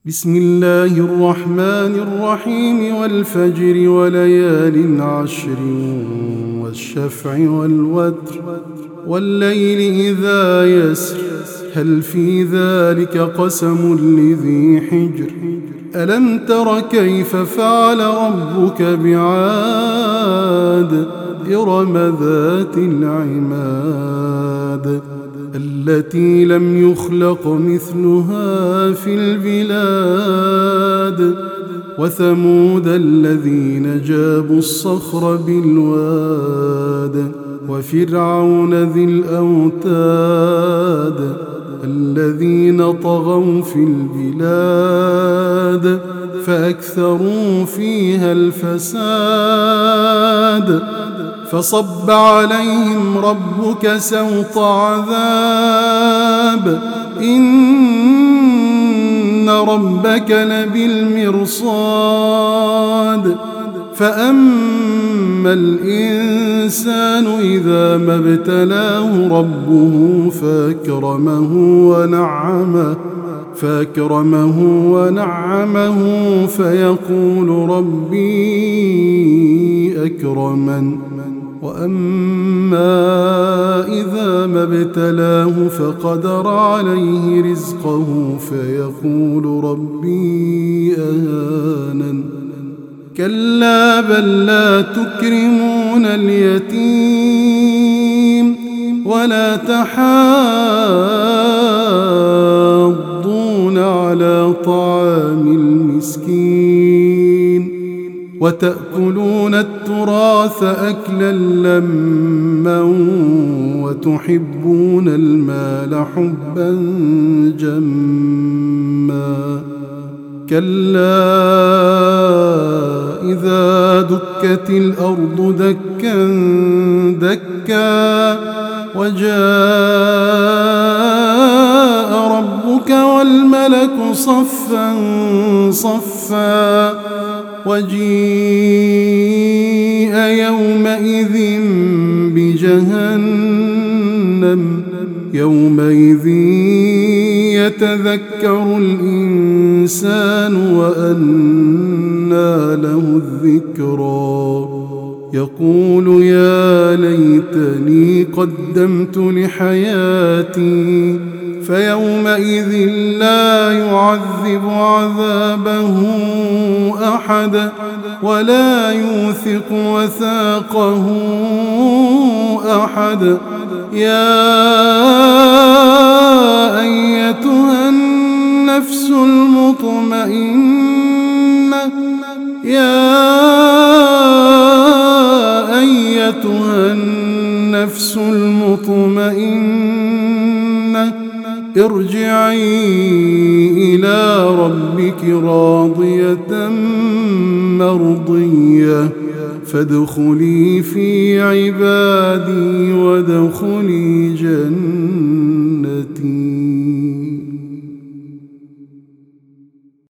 بسم الله الرحمن الرحيم والفجر وليال عشر والشفع والوتر والليل إذا يسر هل في ذلك قسم لذي حجر ألم تر كيف فعل ربك بعاد إرم ذات العماد التي لم يخلق مثلها في البلاد وثمود الذين جابوا الصخر بالواد وفرعون ذي الأوتاد الذين طغوا في البلاد فأكثروا فيها الفساد فصب عليهم ربك سوط عذاب إن ربك لبالمرصاد فأما الإنسان إذا ما ابتلاه ربه فأكرمه ونعمه فيقول ربي أكرمن وأما إذا ما ابتلاه فقدر عليه رزقه فيقول ربي أهانن كلا بل لا تكرمون اليتيم ولا تحاضون على طعام المسكين وتأكلون التراث أكلا لما وتحبون المال حبا جما كلا إذا دكت الأرض دكا دكا وجاء ربك والملك صفا صفا وجيء يومئذ بجهنم يومئذ يتذكر الإنسان وأنى له الذكرى يقول يا ليتني قدمت لحياتي فيومئذ لا يعذب عذابه أحد ولا يوثق وثاقه أحد يا أيتها النفس المطمئنة ارجعي إلى ربك راضية مرضية فادخلي في عبادي وادخلي جنتي.